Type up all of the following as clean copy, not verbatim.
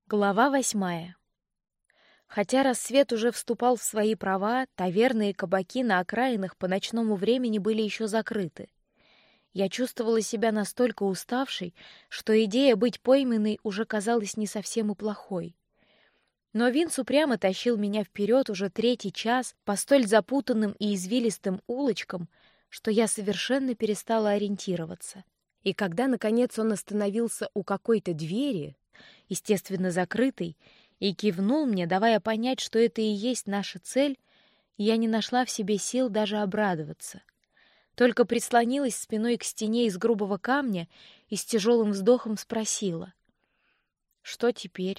Глава 8. Хотя рассвет уже вступал в свои права, таверны и кабаки на окраинах по ночному времени были еще закрыты. Я чувствовала себя настолько уставшей, что идея быть пойманной уже казалась не совсем и плохой. Но Винс упрямо тащил меня вперед уже третий час по столь запутанным и извилистым улочкам, что я совершенно перестала ориентироваться. И когда, наконец, он остановился у какой-то двери, естественно, закрытой, и кивнул мне, давая понять, что это и есть наша цель, я не нашла в себе сил даже обрадоваться. Только прислонилась спиной к стене из грубого камня и с тяжелым вздохом спросила: «Что теперь?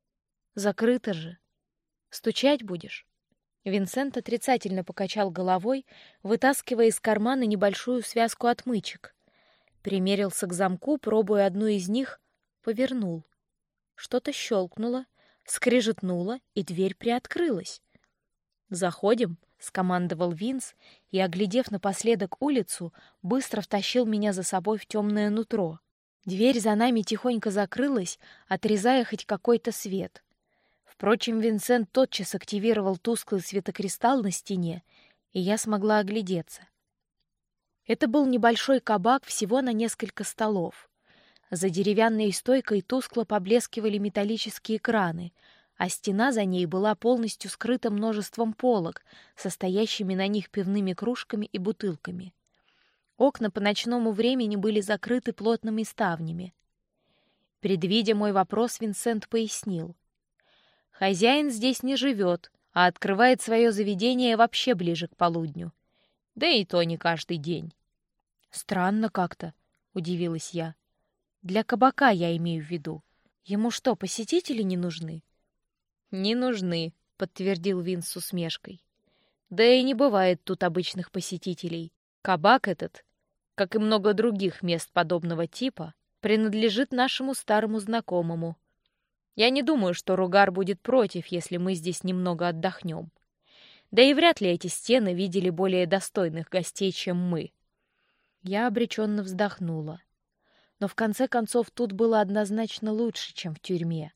Закрыто же. Стучать будешь?» Винсент отрицательно покачал головой, вытаскивая из кармана небольшую связку отмычек. Примерился к замку, пробуя одну из них, повернул. Что-то щелкнуло, скрежетнуло, и дверь приоткрылась. «Заходим», — скомандовал Винс, и, оглядев напоследок улицу, быстро втащил меня за собой в темное нутро. Дверь за нами тихонько закрылась, отрезая хоть какой-то свет. Впрочем, Винсент тотчас активировал тусклый светокристалл на стене, и я смогла оглядеться. Это был небольшой кабак всего на несколько столов. За деревянной стойкой тускло поблескивали металлические краны, а стена за ней была полностью скрыта множеством полок, состоящими на них пивными кружками и бутылками. Окна по ночному времени были закрыты плотными ставнями. Предвидя мой вопрос, Винсент пояснил: «Хозяин здесь не живет, а открывает свое заведение вообще ближе к полудню. Да и то не каждый день». «Странно как-то», — удивилась я. «Для кабака я имею в виду. Ему что, посетители не нужны?» «Не нужны», — подтвердил Винс с усмешкой. «Да и не бывает тут обычных посетителей. Кабак этот, как и много других мест подобного типа, принадлежит нашему старому знакомому. Я не думаю, что Ругар будет против, если мы здесь немного отдохнем. Да и вряд ли эти стены видели более достойных гостей, чем мы». Я обреченно вздохнула. Но в конце концов тут было однозначно лучше, чем в тюрьме.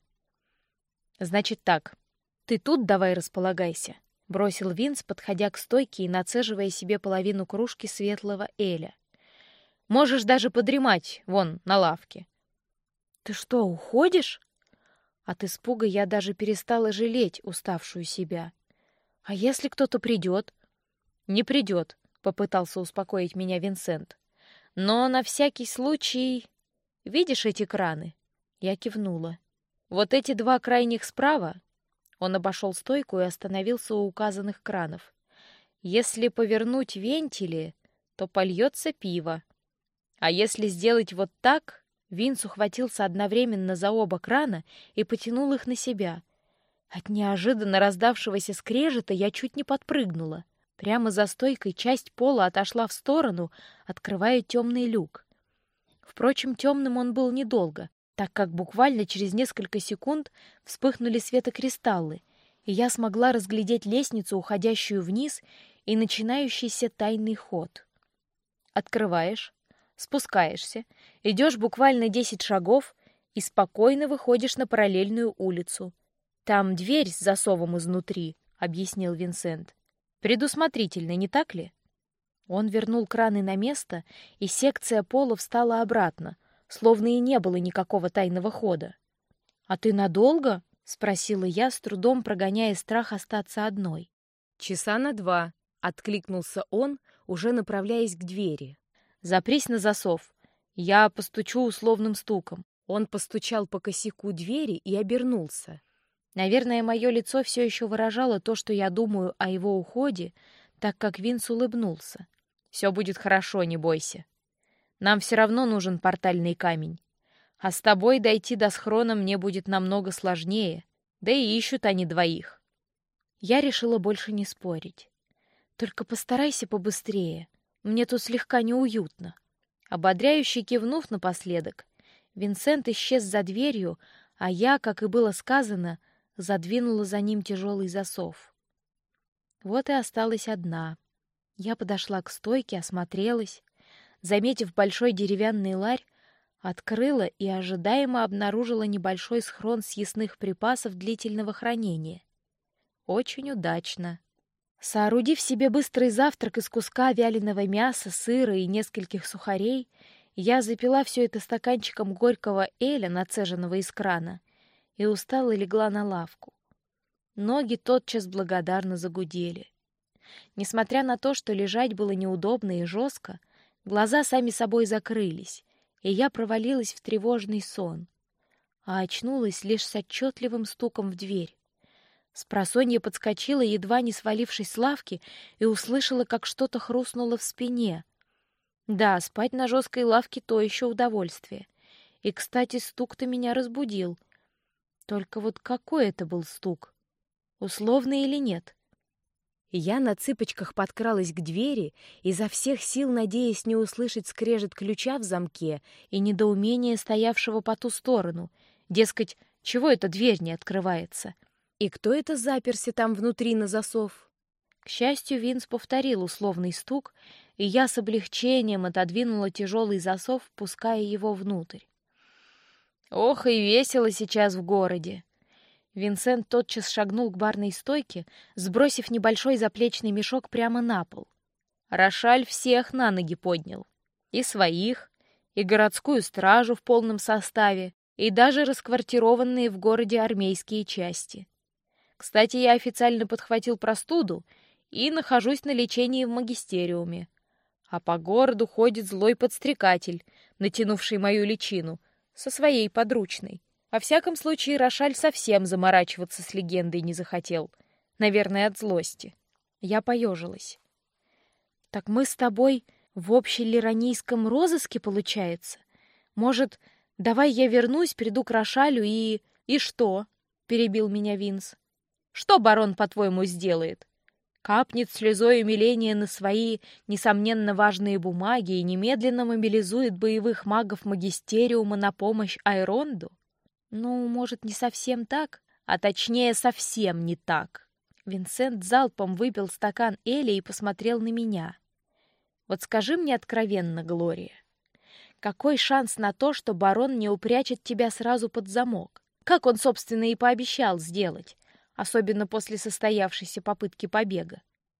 «Значит так, ты тут давай располагайся», — бросил Винс, подходя к стойке и нацеживая себе половину кружки светлого эля. «Можешь даже подремать, вон, на лавке». «Ты что, уходишь?» От испуга я даже перестала жалеть уставшую себя. «А если кто-то придет?» «Не придет», — попытался успокоить меня Винсент. «Но на всякий случай... Видишь эти краны?» Я кивнула. «Вот эти два крайних справа...» Он обошел стойку и остановился у указанных кранов. «Если повернуть вентили, то польется пиво. А если сделать вот так...» Винс ухватился одновременно за оба крана и потянул их на себя. От неожиданно раздавшегося скрежета я чуть не подпрыгнула. Прямо за стойкой часть пола отошла в сторону, открывая темный люк. Впрочем, темным он был недолго, так как буквально через несколько секунд вспыхнули светокристаллы, и я смогла разглядеть лестницу, уходящую вниз, и начинающийся тайный ход. Открываешь, спускаешься, идешь буквально 10 шагов и спокойно выходишь на параллельную улицу. Там дверь с засовом изнутри, — объяснил Винсент. Предусмотрительно, не так ли? Он вернул краны на место, и секция пола встала обратно, словно и не было никакого тайного хода. «А ты надолго?» — спросила я, с трудом прогоняя страх остаться одной. «Часа на 2», — откликнулся он, уже направляясь к двери. «Запрись на засов. Я постучу условным стуком». Он постучал по косяку двери и обернулся. Наверное, мое лицо все еще выражало то, что я думаю о его уходе, так как Винс улыбнулся. «Все будет хорошо, не бойся. Нам все равно нужен портальный камень. А с тобой дойти до схрона мне будет намного сложнее, да и ищут они двоих». Я решила больше не спорить. «Только постарайся побыстрее. Мне тут слегка неуютно». Ободряюще кивнув напоследок, Винсент исчез за дверью, а я, как и было сказано, задвинула за ним тяжелый засов. Вот и осталась одна. Я подошла к стойке, осмотрелась. Заметив большой деревянный ларь, Открыла и ожидаемо обнаружила небольшой схрон съестных припасов длительного хранения. Очень удачно. Соорудив себе быстрый завтрак из куска вяленого мяса, сыра и нескольких сухарей, я запила все это стаканчиком горького эля, нацеженного из крана, и устало легла на лавку. Ноги тотчас благодарно загудели. Несмотря на то, что лежать было неудобно и жестко, глаза сами собой закрылись, и я провалилась в тревожный сон, а очнулась лишь с отчетливым стуком в дверь. Спросонья подскочила, едва не свалившись с лавки, и услышала, как что-то хрустнуло в спине. Да, спать на жесткой лавке — то еще удовольствие. И, кстати, стук-то меня разбудил. Только вот какой это был стук? Условный или нет? Я на цыпочках подкралась к двери, изо всех сил надеясь не услышать скрежет ключа в замке и недоумение стоявшего по ту сторону. Дескать, чего эта дверь не открывается? И кто это заперся там внутри на засов? К счастью, Винс повторил условный стук, и я с облегчением отодвинула тяжелый засов, впуская его внутрь. Ох, и весело сейчас в городе! Винсент тотчас шагнул к барной стойке, сбросив небольшой заплечный мешок прямо на пол. Рошаль всех на ноги поднял. И своих, и городскую стражу в полном составе, и даже расквартированные в городе армейские части. Кстати, я официально подхватил простуду и нахожусь на лечении в магистериуме. А по городу ходит злой подстрекатель, натянувший мою личину, со своей подручной. Во всяком случае, Рошаль совсем заморачиваться с легендой не захотел. Наверное, от злости. Я поежилась. «Так мы с тобой в общелиранийском розыске, получается? Может, давай я вернусь, приду к Рошалю и...» «И что?» — перебил меня Винс. «Что барон, по-твоему, сделает? Капнет слезой умиления на свои, несомненно, важные бумаги и немедленно мобилизует боевых магов магистериума на помощь Айронду? Ну, может, не совсем так, а точнее, совсем не так». Винсент залпом выпил стакан эля и посмотрел на меня. «Вот скажи мне откровенно, Глория, какой шанс на то, что барон не упрячет тебя сразу под замок? Как он, собственно, и пообещал сделать, особенно после состоявшейся попытки побега?»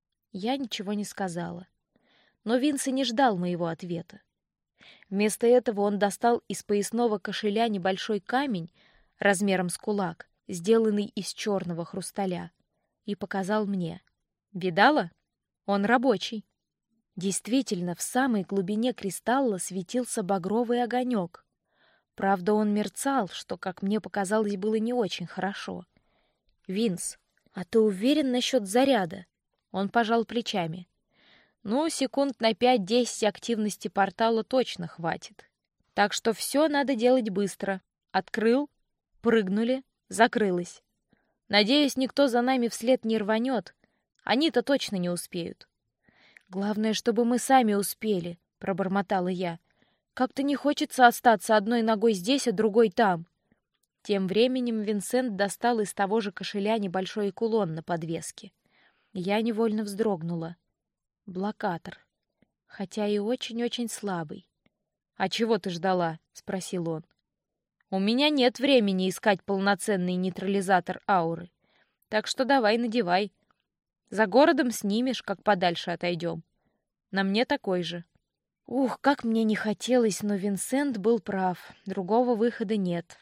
Я ничего не сказала. Но Винс и не ждал моего ответа. Вместо этого он достал из поясного кошеля небольшой камень размером с кулак, сделанный из черного хрусталя, и показал мне. «Видала? Он рабочий». Действительно, в самой глубине кристалла светился багровый огонек. Правда, он мерцал, что, как мне показалось, было не очень хорошо. «Винс, а ты уверен насчет заряда?» Он пожал плечами. «Ну, секунд на 5-10 активности портала точно хватит. Так что все надо делать быстро. Открыл, прыгнули, закрылось. Надеюсь, никто за нами вслед не рванет. Они-то точно не успеют». «Главное, чтобы мы сами успели», — пробормотала я. «Как-то не хочется остаться одной ногой здесь, а другой там». Тем временем Винсент достал из того же кошеля небольшой кулон на подвеске. Я невольно вздрогнула. Блокатор. Хотя и очень-очень слабый. «А чего ты ждала?» — спросил он. «У меня нет времени искать полноценный нейтрализатор ауры. Так что давай надевай. За городом снимешь, как подальше отойдем. На мне такой же». Ух, как мне не хотелось, но Винсент был прав. Другого выхода нет.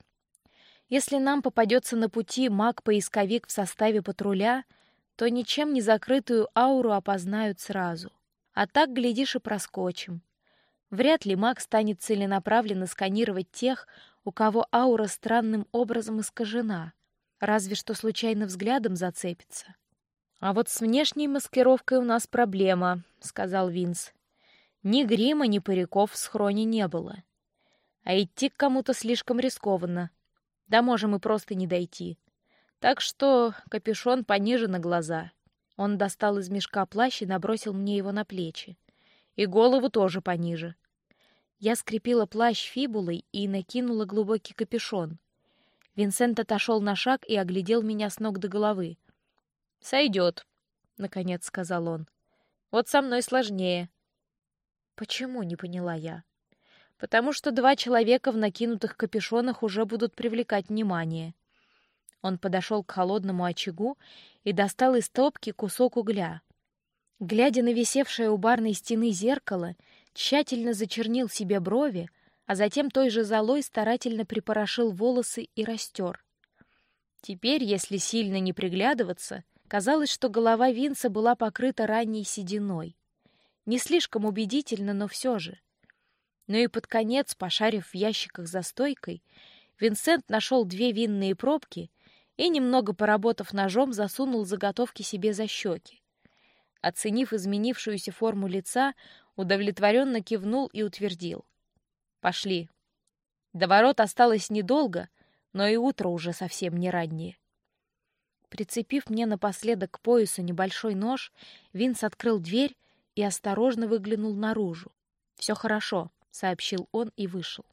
Если нам попадется на пути маг-поисковик в составе патруля, то ничем не закрытую ауру опознают сразу. А так, глядишь, и проскочим. Вряд ли маг станет целенаправленно сканировать тех, у кого аура странным образом искажена. Разве что случайно взглядом зацепится. «А вот с внешней маскировкой у нас проблема», — сказал Винс. «Ни грима, ни париков в схроне не было. А идти к кому-то слишком рискованно. Да можем и просто не дойти. Так что капюшон пониже на глаза». Он достал из мешка плащ и набросил мне его на плечи. «И голову тоже пониже». Я скрепила плащ фибулой и накинула глубокий капюшон. Винсент отошел на шаг и оглядел меня с ног до головы. «Сойдет», — наконец сказал он. «Вот со мной сложнее». «Почему?» — не поняла я. потому что 2 человека в накинутых капюшонах уже будут привлекать внимание. Он подошел к холодному очагу и достал из топки кусок угля. Глядя на висевшее у барной стены зеркало, тщательно зачернил себе брови, а затем той же золой старательно припорошил волосы и растер. Теперь, если сильно не приглядываться, казалось, что голова Винса была покрыта ранней сединой. Не слишком убедительно, но все же. Ну и под конец, пошарив в ящиках за стойкой, Винсент нашел 2 винные пробки и, немного поработав ножом, засунул заготовки себе за щеки. Оценив изменившуюся форму лица, удовлетворенно кивнул и утвердил: «Пошли. До ворот осталось недолго, но и утро уже совсем не раннее». Прицепив мне напоследок к поясу небольшой нож, Винс открыл дверь и осторожно выглянул наружу. «Все хорошо», — сообщил он и вышел.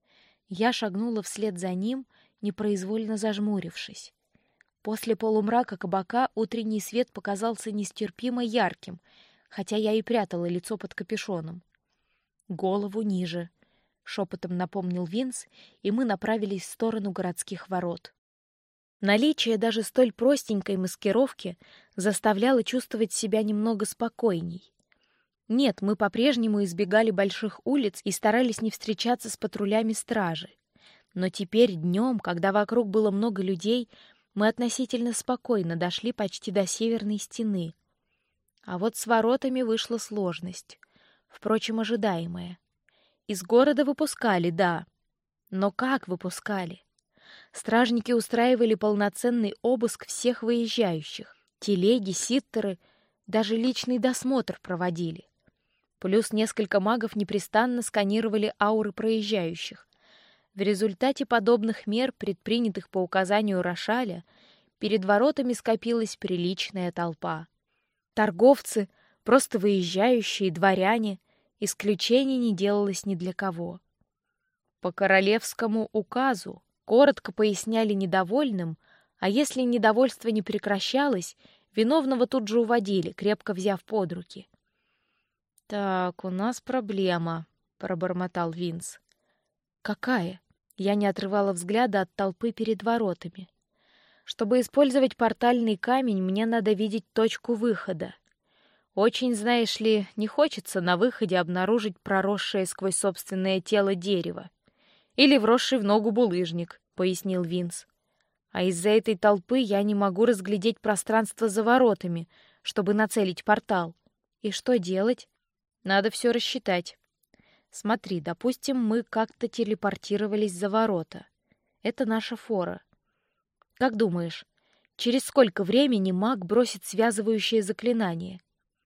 Я шагнула вслед за ним, непроизвольно зажмурившись. После полумрака кабака утренний свет показался нестерпимо ярким, хотя я и прятала лицо под капюшоном. «Голову ниже», — шепотом напомнил Винс, и мы направились в сторону городских ворот. Наличие даже столь простенькой маскировки заставляло чувствовать себя немного спокойней. Нет, мы по-прежнему избегали больших улиц и старались не встречаться с патрулями стражи. Но теперь днем, когда вокруг было много людей, мы относительно спокойно дошли почти до северной стены. А вот с воротами вышла сложность, впрочем, ожидаемая. Из города выпускали, да, но как выпускали? Стражники устраивали полноценный обыск всех выезжающих. Телеги, ситтеры, даже личный досмотр проводили. Плюс несколько магов непрестанно сканировали ауры проезжающих. В результате подобных мер, предпринятых по указанию Рошаля, перед воротами скопилась приличная толпа. Торговцы, просто выезжающие, дворяне, исключений не делалось ни для кого. По королевскому указу коротко поясняли недовольным, а если недовольство не прекращалось, виновного тут же уводили, крепко взяв под руки. «Так, у нас проблема», — пробормотал Винс. «Какая?» Я не отрывала взгляда от толпы перед воротами. «Чтобы использовать портальный камень, мне надо видеть точку выхода. Очень, знаешь ли, не хочется на выходе обнаружить проросшее сквозь собственное тело дерево. Или вросший в ногу булыжник», — пояснил Винс. «А из-за этой толпы я не могу разглядеть пространство за воротами, чтобы нацелить портал. И что делать? Надо все рассчитать. Смотри, допустим, мы как-то телепортировались за ворота. Это наша фора. Как думаешь, через сколько времени маг бросит связывающее заклинание?»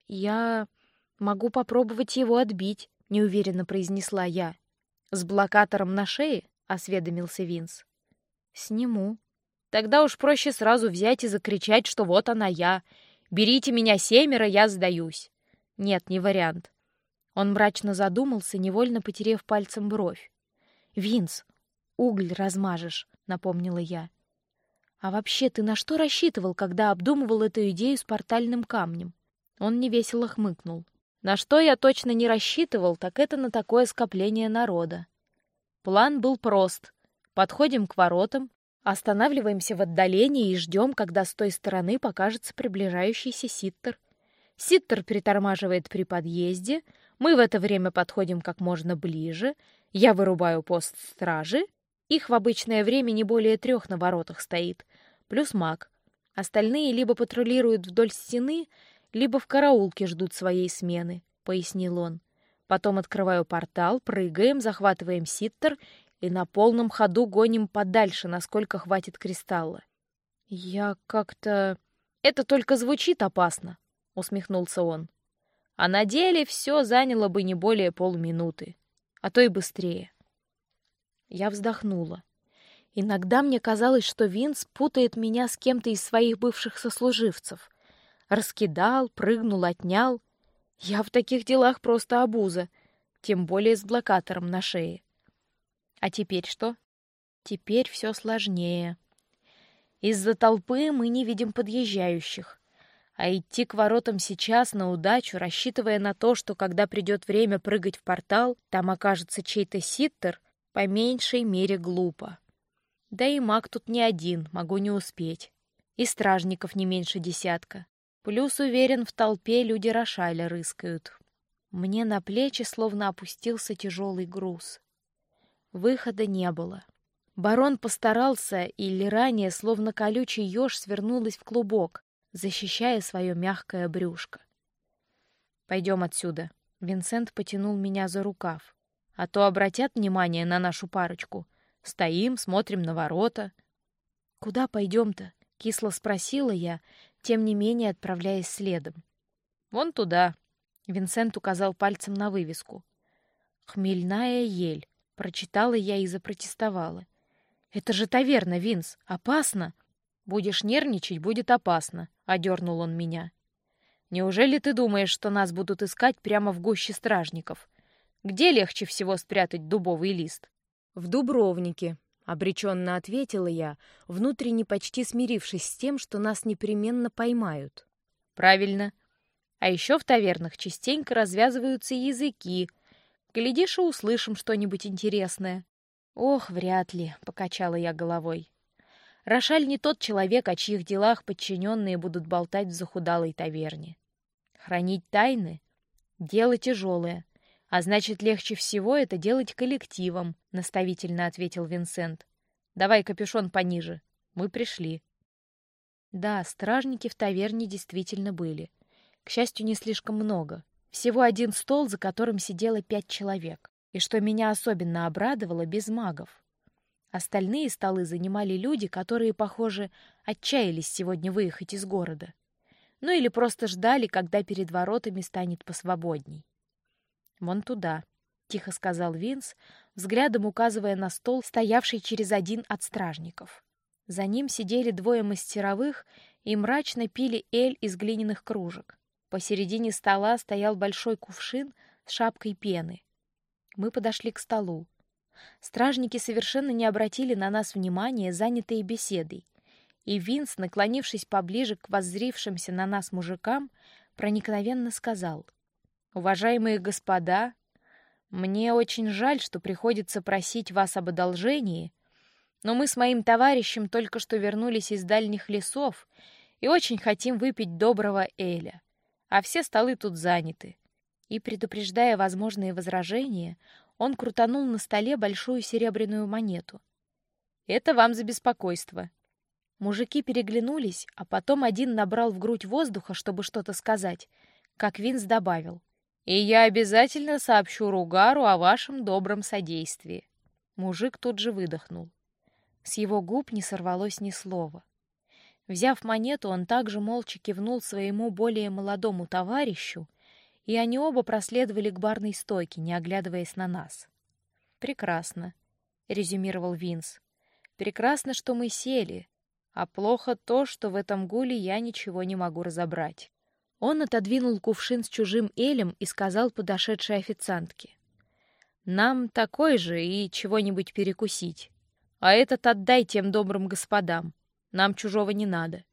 «Я могу попробовать его отбить», — неуверенно произнесла я. «С блокатором на шее?» — осведомился Винс. «Сниму». «Тогда уж проще сразу взять и закричать, что вот она я. Берите меня 7, я сдаюсь». «Нет, не вариант». Он мрачно задумался, невольно потерев пальцем бровь. «Винс, уголь размажешь», — напомнила я. «А вообще ты на что рассчитывал, когда обдумывал эту идею с портальным камнем?» Он невесело хмыкнул. «На что я точно не рассчитывал, так это на такое скопление народа. План был прост. Подходим к воротам, останавливаемся в отдалении и ждем, когда с той стороны покажется приближающийся ситтер. Ситтер притормаживает при подъезде, мы в это время подходим как можно ближе, я вырубаю пост стражи, их в обычное время не более 3 на воротах стоит, плюс маг. Остальные либо патрулируют вдоль стены, либо в караулке ждут своей смены», — пояснил он. «Потом открываю портал, прыгаем, захватываем ситтер и на полном ходу гоним подальше, насколько хватит кристалла». «Я как-то...» «Это только звучит опасно», — усмехнулся он. «А на деле все заняло бы не более полминуты, а то и быстрее». Я вздохнула. Иногда мне казалось, что Винс путает меня с кем-то из своих бывших сослуживцев. Раскидал, прыгнул, отнял. Я в таких делах просто обуза, тем более с блокатором на шее. А теперь что? Теперь все сложнее. Из-за толпы мы не видим подъезжающих. А идти к воротам сейчас на удачу, рассчитывая на то, что когда придет время прыгать в портал, там окажется чей-то ситтер, по меньшей мере глупо. Да и маг тут не один, могу не успеть. И стражников не меньше 10. Плюс, уверен, в толпе люди Рошаля рыскают. Мне на плечи словно опустился тяжелый груз. Выхода не было. Барон постарался, и Лирания, словно колючий еж, свернулась в клубок, защищая свое мягкое брюшко. «Пойдем отсюда». Винсент потянул меня за рукав. «А то обратят внимание на нашу парочку. Стоим, смотрим на ворота». «Куда пойдем-то?» — кисло спросила я, тем не менее отправляясь следом. «Вон туда», — Винсент указал пальцем на вывеску. «Хмельная ель», — прочитала я и запротестовала. «Это же таверна, Винс, опасно!» «Будешь нервничать, будет опасно», — одернул он меня. «Неужели ты думаешь, что нас будут искать прямо в гуще стражников? Где легче всего спрятать дубовый лист?» «В Дубровнике», — обреченно ответила я, внутренне почти смирившись с тем, что нас непременно поймают. «Правильно. А еще в тавернах частенько развязываются языки. Глядишь, и услышим что-нибудь интересное». «Ох, вряд ли», — покачала я головой. «Рошаль не тот человек, о чьих делах подчиненные будут болтать в захудалой таверне. Хранить тайны — дело тяжелое, а значит, легче всего это делать коллективом», — наставительно ответил Винсент. «Давай капюшон пониже. Мы пришли». Да, стражники в таверне действительно были. К счастью, не слишком много. Всего один стол, за которым сидело 5 человек. И что меня особенно обрадовало, без магов. Остальные столы занимали люди, которые, похоже, отчаялись сегодня выехать из города. Ну или просто ждали, когда перед воротами станет посвободней. «Вон туда», — тихо сказал Винс, взглядом указывая на стол, стоявший через один от стражников. За ним сидели 2 мастеровых и мрачно пили эль из глиняных кружек. Посередине стола стоял большой кувшин с шапкой пены. Мы подошли к столу. Стражники совершенно не обратили на нас внимания, занятые беседой, и Винс, наклонившись поближе к воззрившимся на нас мужикам, проникновенно сказал: «Уважаемые господа, мне очень жаль, что приходится просить вас об одолжении, но мы с моим товарищем только что вернулись из дальних лесов и очень хотим выпить доброго эля, а все столы тут заняты». И, предупреждая возможные возражения, он крутанул на столе большую серебряную монету. «Это вам за беспокойство». Мужики переглянулись, а потом один набрал в грудь воздуха, чтобы что-то сказать, как Винс добавил: «И я обязательно сообщу Ругару о вашем добром содействии». Мужик тут же выдохнул. С его губ не сорвалось ни слова. Взяв монету, он также молча кивнул своему более молодому товарищу, и они оба проследовали к барной стойке, не оглядываясь на нас. «Прекрасно», — резюмировал Винс. «Прекрасно, что мы сели, а плохо то, что в этом гуле я ничего не могу разобрать». Он отодвинул кувшин с чужим элем и сказал подошедшей официантке: «Нам такой же и чего-нибудь перекусить. А этот отдай тем добрым господам. Нам чужого не надо».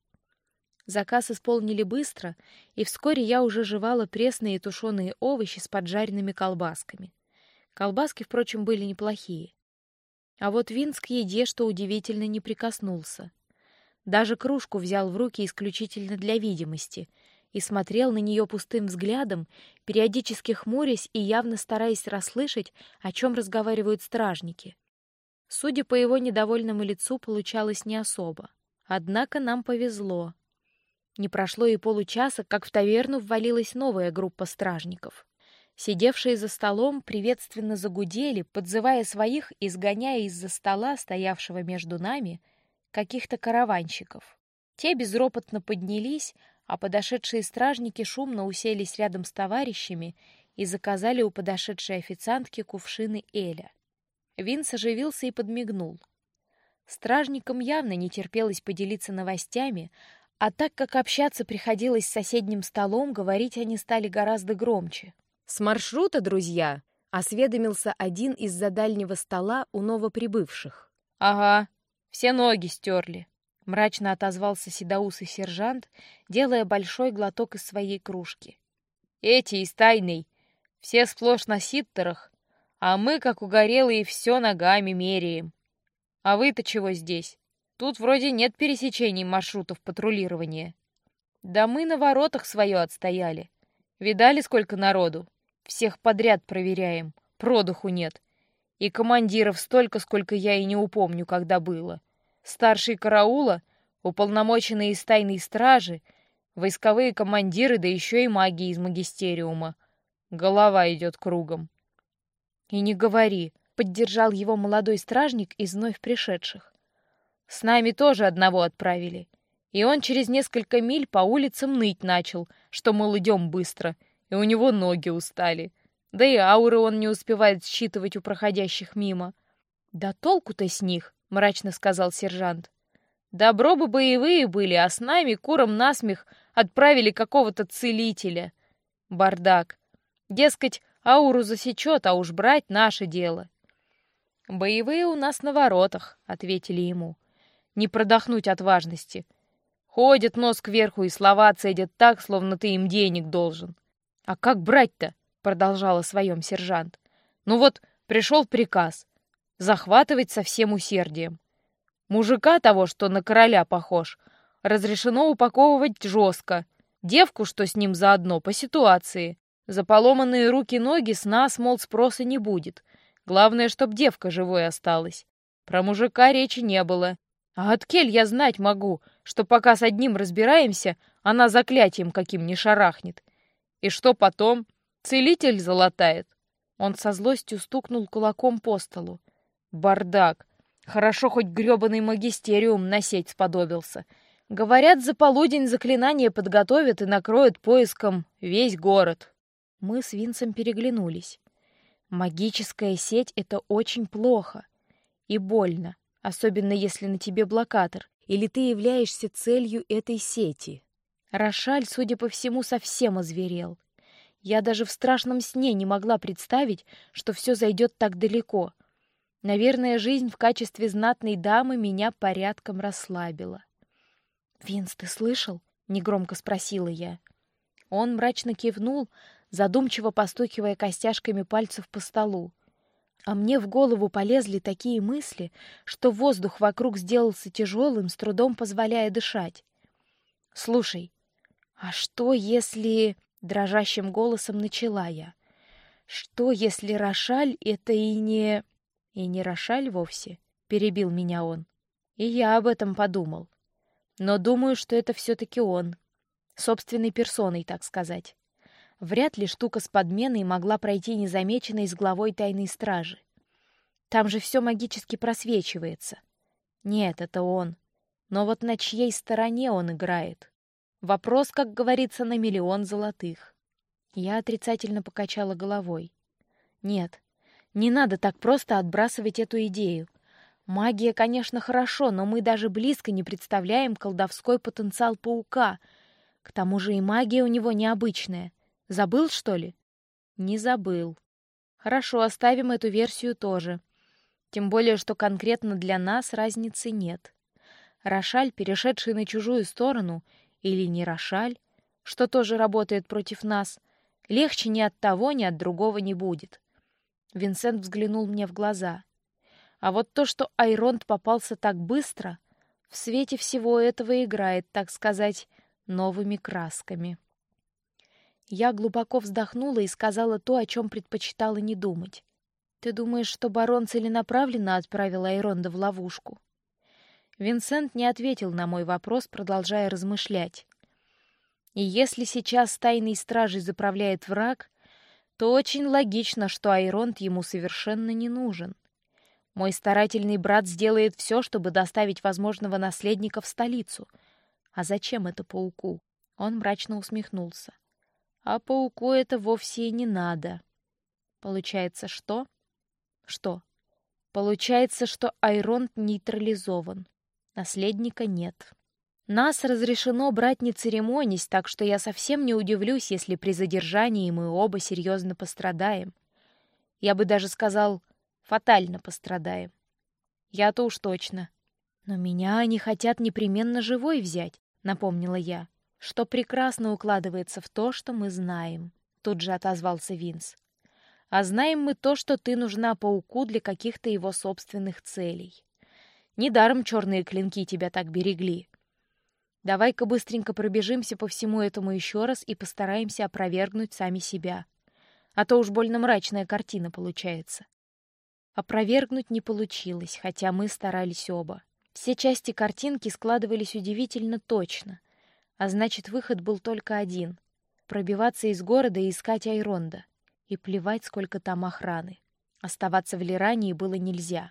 Заказ исполнили быстро, и вскоре я уже жевала пресные и тушеные овощи с поджаренными колбасками. Колбаски, впрочем, были неплохие. А вот Винс к еде, что удивительно, не прикоснулся. Даже кружку взял в руки исключительно для видимости и смотрел на нее пустым взглядом, периодически хмурясь и явно стараясь расслышать, о чем разговаривают стражники. Судя по его недовольному лицу, получалось не особо. Однако нам повезло. Не прошло и получаса, как в таверну ввалилась новая группа стражников. Сидевшие за столом приветственно загудели, подзывая своих и сгоняя из-за стола, стоявшего между нами, каких-то караванщиков. Те безропотно поднялись, а подошедшие стражники шумно уселись рядом с товарищами и заказали у подошедшей официантки кувшины эля. Винс оживился и подмигнул. Стражникам явно не терпелось поделиться новостями, а так как общаться приходилось с соседним столом, говорить они стали гораздо громче. «С маршрута, друзья!» — осведомился один из-за дальнего стола у новоприбывших. «Ага, все ноги стерли». мрачно отозвался седоусый сержант, делая большой глоток из своей кружки. Эти из тайной, все сплошь на ситтерах, а мы, как угорелые, все ногами меряем. А вы-то чего здесь? Тут вроде нет пересечений маршрутов патрулирования. Да мы на воротах свое отстояли. Видали, сколько народу? Всех подряд проверяем, продыху нет. И командиров столько, сколько я и не упомню, когда было. Старший караула, уполномоченные из тайной стражи, войсковые командиры, да еще и маги из магистериума. Голова идет кругом. И не говори, поддержал его молодой стражник из вновь пришедших. С нами тоже одного отправили. И он через несколько миль по улицам ныть начал, что, мол, идем быстро, и у него ноги устали. Да и ауры он не успевает считывать у проходящих мимо. «Да толку-то с них», — мрачно сказал сержант. «Добро бы боевые были, а с нами куром насмех отправили какого-то целителя. Бардак. Дескать, ауру засечет, а уж брать наше дело». «Боевые у нас на воротах», — ответили ему. «Не продохнуть от важности. Ходят нос кверху и слова цедят так, словно ты им денег должен». «А как брать-то?» — продолжал о своем сержант. «Ну вот, пришел приказ. Захватывать со всем усердием. Мужика того, что на короля похож, разрешено упаковывать жестко. Девку, что с ним заодно, по ситуации. За поломанные руки-ноги с нас, мол, спроса не будет. Главное, чтоб девка живой осталась. Про мужика речи не было. А откель я знать могу, что пока с одним разбираемся, она заклятием каким не шарахнет. И что потом? Целитель залатает». Он со злостью стукнул кулаком по столу. «Бардак. Хорошо, хоть грёбаный магистериум на сеть сподобился. Говорят, за полудень заклинание подготовят и накроют поиском весь город». Мы с Винсом переглянулись. Магическая сеть — это очень плохо и больно, особенно если на тебе блокатор, или ты являешься целью этой сети. Рошаль, судя по всему, совсем озверел. Я даже в страшном сне не могла представить, что все зайдет так далеко. Наверное, жизнь в качестве знатной дамы меня порядком расслабила. «Винс, ты слышал?» — негромко спросила я. Он мрачно кивнул, задумчиво постукивая костяшками пальцев по столу. А мне в голову полезли такие мысли, что воздух вокруг сделался тяжелым, с трудом позволяя дышать. «Слушай, а что если...» — дрожащим голосом начала я. «Что если Рошаль — это и не...» «И не Рошаль вовсе?» — перебил меня он. И я об этом подумал. Но думаю, что это все-таки он. Собственной персоной, так сказать. Вряд ли штука с подменой могла пройти незамеченной с главой тайной стражи. Там же все магически просвечивается. Нет, это он. Но вот на чьей стороне он играет? Вопрос, как говорится, на 1 000 000 золотых. Я отрицательно покачала головой. Нет, не надо так просто отбрасывать эту идею. Магия, конечно, хорошо, но мы даже близко не представляем колдовской потенциал паука. К тому же и магия у него необычная. Забыл, что ли? Не забыл. Хорошо, оставим эту версию тоже. Тем более, что конкретно для нас разницы нет. Рошаль, перешедший на чужую сторону, или не Рошаль, что тоже работает против нас, легче ни от того, ни от другого не будет. Винсент взглянул мне в глаза. А вот то, что Айронт попался так быстро, в свете всего этого играет, так сказать, новыми красками. Я глубоко вздохнула и сказала то, о чем предпочитала не думать. «Ты думаешь, что барон целенаправленно отправил Айронда в ловушку?» Винсент не ответил на мой вопрос, продолжая размышлять. «И если сейчас тайной стражей заправляет враг, то очень логично, что Айронд ему совершенно не нужен. Мой старательный брат сделает все, чтобы доставить возможного наследника в столицу. А зачем это пауку?» Он мрачно усмехнулся. «А пауку это вовсе и не надо. Получается, что? Что? Получается, что Айронд нейтрализован. Наследника нет. Нас разрешено брать не церемонясь, так что я совсем не удивлюсь, если при задержании мы оба серьезно пострадаем. Я бы даже сказал, фатально пострадаем. Я-то уж точно. Но меня они хотят непременно живой взять, напомнила я, что прекрасно укладывается в то, что мы знаем. Тут же отозвался Винс. А знаем мы то, что ты нужна пауку для каких-то его собственных целей. Недаром черные клинки тебя так берегли. Давай-ка быстренько пробежимся по всему этому еще раз и постараемся опровергнуть сами себя. А то уж больно мрачная картина получается. Опровергнуть не получилось, хотя мы старались оба. Все части картинки складывались удивительно точно, а значит, выход был только один — пробиваться из города и искать Айронда. И плевать, сколько там охраны. Оставаться в Лирании было нельзя.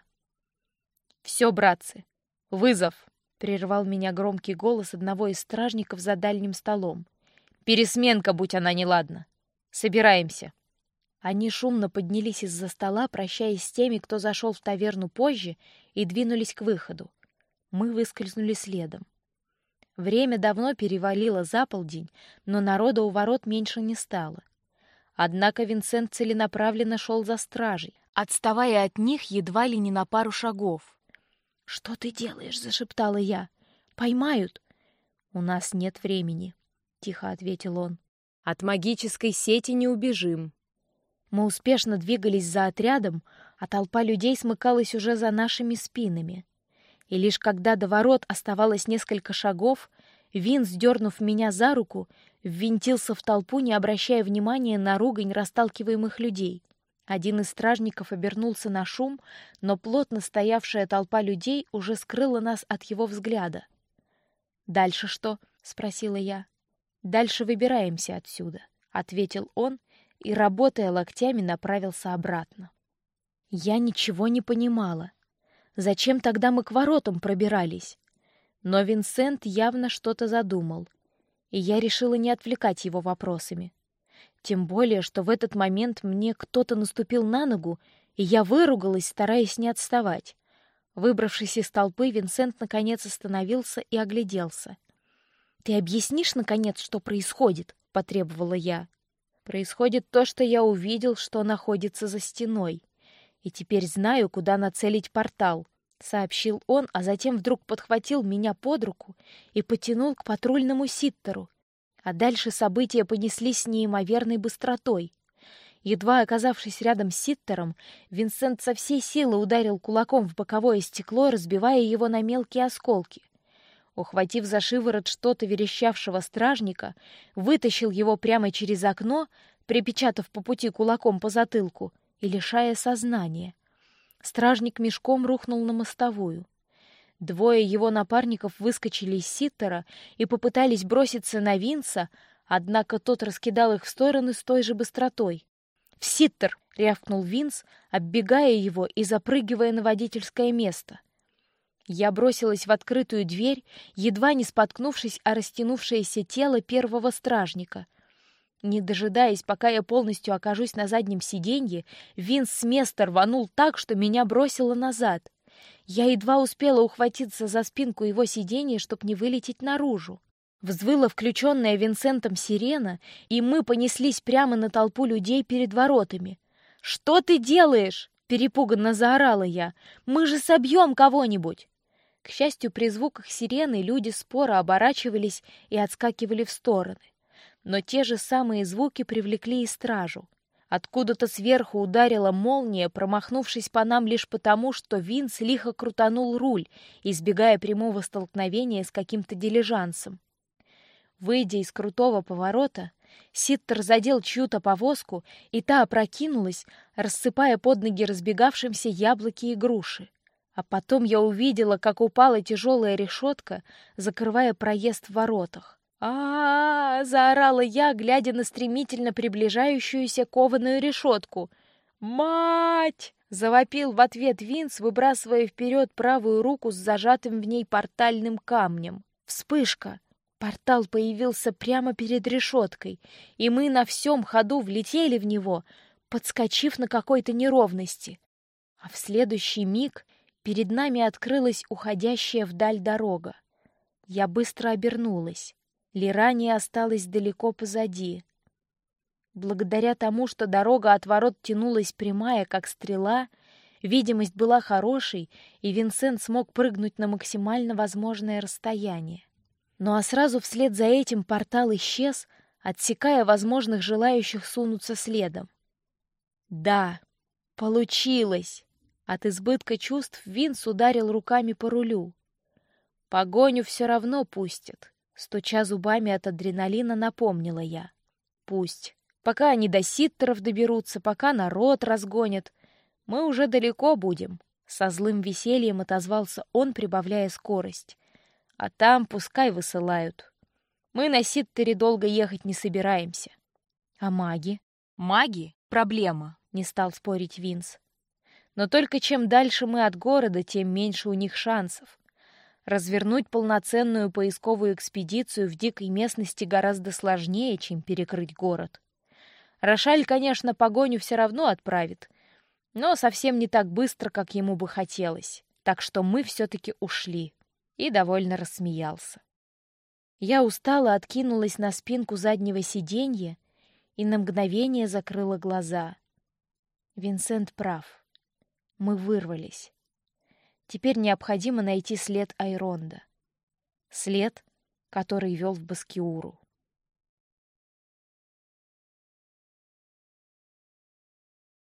«Все, братцы, вызов!» — прервал меня громкий голос одного из стражников за дальним столом. «Пересменка, будь она неладна! Собираемся!» Они шумно поднялись из-за стола, прощаясь с теми, кто зашел в таверну позже, и двинулись к выходу. Мы выскользнули следом. Время давно перевалило за полдень, но народа у ворот меньше не стало. Однако Винсент целенаправленно шел за стражей, отставая от них едва ли не на пару шагов. «Что ты делаешь?» — зашептала я. «Поймают!» «У нас нет времени», — тихо ответил он. «От магической сети не убежим». Мы успешно двигались за отрядом, а толпа людей смыкалась уже за нашими спинами. И лишь когда до ворот оставалось несколько шагов, Винс, дернув меня за руку, ввинтился в толпу, не обращая внимания на ругань расталкиваемых людей. Один из стражников обернулся на шум, но плотно стоявшая толпа людей уже скрыла нас от его взгляда. «Дальше что?» — спросила я. «Дальше выбираемся отсюда», — ответил он и, работая локтями, направился обратно. Я ничего не понимала. Зачем тогда мы к воротам пробирались? Но Винсент явно что-то задумал, и я решила не отвлекать его вопросами. Тем более, что в этот момент мне кто-то наступил на ногу, и я выругалась, стараясь не отставать. Выбравшись из толпы, Винсент наконец остановился и огляделся. «Ты объяснишь, наконец, что происходит?» — потребовала я. «Происходит то, что я увидел, что находится за стеной, и теперь знаю, куда нацелить портал», — сообщил он, а затем вдруг подхватил меня под руку и потянул к патрульному ситтеру. А дальше события понеслись с неимоверной быстротой. Едва оказавшись рядом с ситтером, Винсент со всей силы ударил кулаком в боковое стекло, разбивая его на мелкие осколки. Ухватив за шиворот что-то верещавшего стражника, вытащил его прямо через окно, припечатав по пути кулаком по затылку и лишая сознания. Стражник мешком рухнул на мостовую. Двое его напарников выскочили из ситтера и попытались броситься на Винса, однако тот раскидал их в стороны с той же быстротой. «В ситтер!» — рявкнул Винс, оббегая его и запрыгивая на водительское место. Я бросилась в открытую дверь, едва не споткнувшись о растянувшееся тело первого стражника. Не дожидаясь, пока я полностью окажусь на заднем сиденье, Винс с места рванул так, что меня бросило назад. Я едва успела ухватиться за спинку его сиденья, чтобы не вылететь наружу. Взвыла включенная Винсентом сирена, и мы понеслись прямо на толпу людей перед воротами. «Что ты делаешь?» — перепуганно заорала я. «Мы же собьем кого-нибудь!» К счастью, при звуках сирены люди споро оборачивались и отскакивали в стороны. Но те же самые звуки привлекли и стражу. Откуда-то сверху ударила молния, промахнувшись по нам лишь потому, что Винс лихо крутанул руль, избегая прямого столкновения с каким-то дилижансом. Выйдя из крутого поворота, ситтер задел чью-то повозку, и та опрокинулась, рассыпая под ноги разбегавшимся яблоки и груши. А потом я увидела, как упала тяжелая решетка, закрывая проезд в воротах. Заорала я, глядя на стремительно приближающуюся кованую решетку. «Мать!» — завопил в ответ Винс, выбрасывая вперед правую руку с зажатым в ней портальным камнем. Вспышка! Портал появился прямо перед решеткой, и мы на всем ходу влетели в него, подскочив на какой-то неровности. А в следующий миг перед нами открылась уходящая вдаль дорога. Я быстро обернулась. Лирания осталась далеко позади. Благодаря тому, что дорога от ворот тянулась прямая, как стрела, Видимость была хорошей, и Винсент смог прыгнуть на максимально возможное расстояние. Ну а сразу вслед за этим портал исчез, отсекая возможных желающих сунуться следом. Да, получилось! От избытка чувств Винс ударил руками по рулю. Погоню все равно пустят. Стуча зубами от адреналина, напомнила я. Пусть. Пока они до Ситтеров доберутся, пока народ разгонят, мы уже далеко будем. Со злым весельем отозвался он, прибавляя скорость. А там пускай высылают. Мы на Ситтере долго ехать не собираемся. А маги? Маги — проблема, не стал спорить Винс. Но только чем дальше мы от города, тем меньше у них шансов. Развернуть полноценную поисковую экспедицию в дикой местности гораздо сложнее, чем перекрыть город. Рошаль, конечно, погоню все равно отправит, но совсем не так быстро, как ему бы хотелось. Так что мы все-таки ушли. И довольно рассмеялся. Я устало откинулась на спинку заднего сиденья и на мгновение закрыла глаза. Винсент прав. Мы вырвались. Теперь необходимо найти след Айронда. След, который вел в Баскиуру.